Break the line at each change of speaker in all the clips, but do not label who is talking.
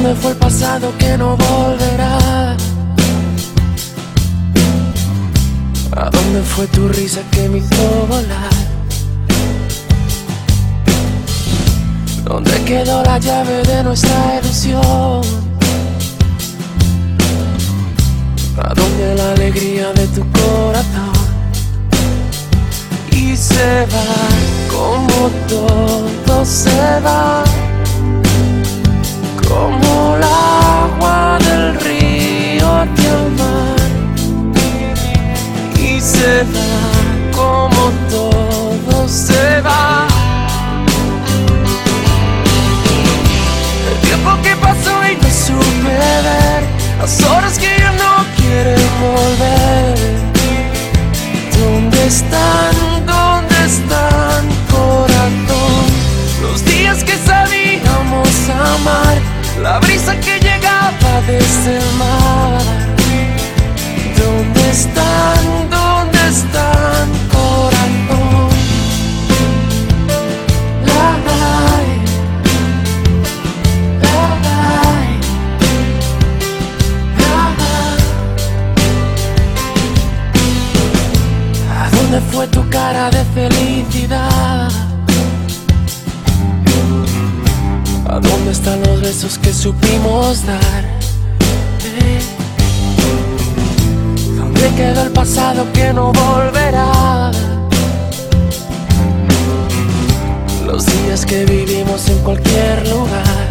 dónde fue el pasado que no volverá? ¿A dónde fue tu risa que me hizo volar? ¿Dónde quedó la llave de nuestra ilusión? ¿A dónde la alegría de tu corazón? Y se va como todo se va, como el agua del río hacia el mar. Y se va como todo se va. El tiempo que pasó y no supe ver, las horas que ya no quieren volver. ¿Dónde están? ¿Dónde están, corazón? Los días que sabíamos amar, la brisa que llegaba desde el mar. ¿Dónde están? ¿Dónde están, corazón? La ¿A dónde fue tu cara de felicidad? ¿A dónde están los besos que supimos dar? ¿Dónde quedó el pasado que no volverá? Los días que vivimos en cualquier lugar.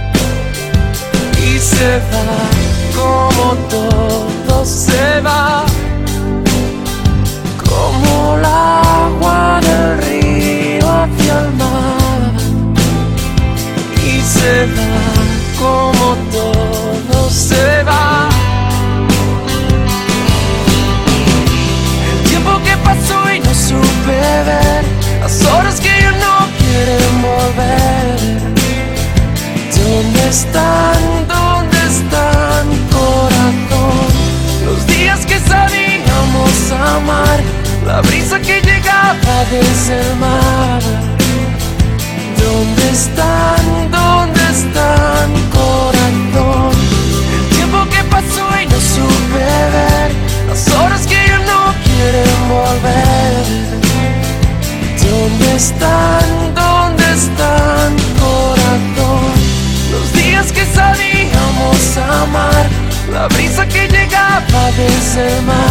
Y se va como todo se va, como el agua del río hacia el mar. Y se va como todo se va. El tiempo que pasó y no supe ver, las horas que ya no quieren volver. ¿Dónde están? ¿Dónde están, corazón? Los días que sabíamos amar, la brisa que llegaba desde el mar. ¿Dónde están? ¿Dónde están, corazón? El tiempo que pasó y no supe ver, las horas que ya no quieren volver. ¿Dónde están? ¿Dónde están, corazón? Los días que sabíamos amar, la brisa que llegaba desde el mar.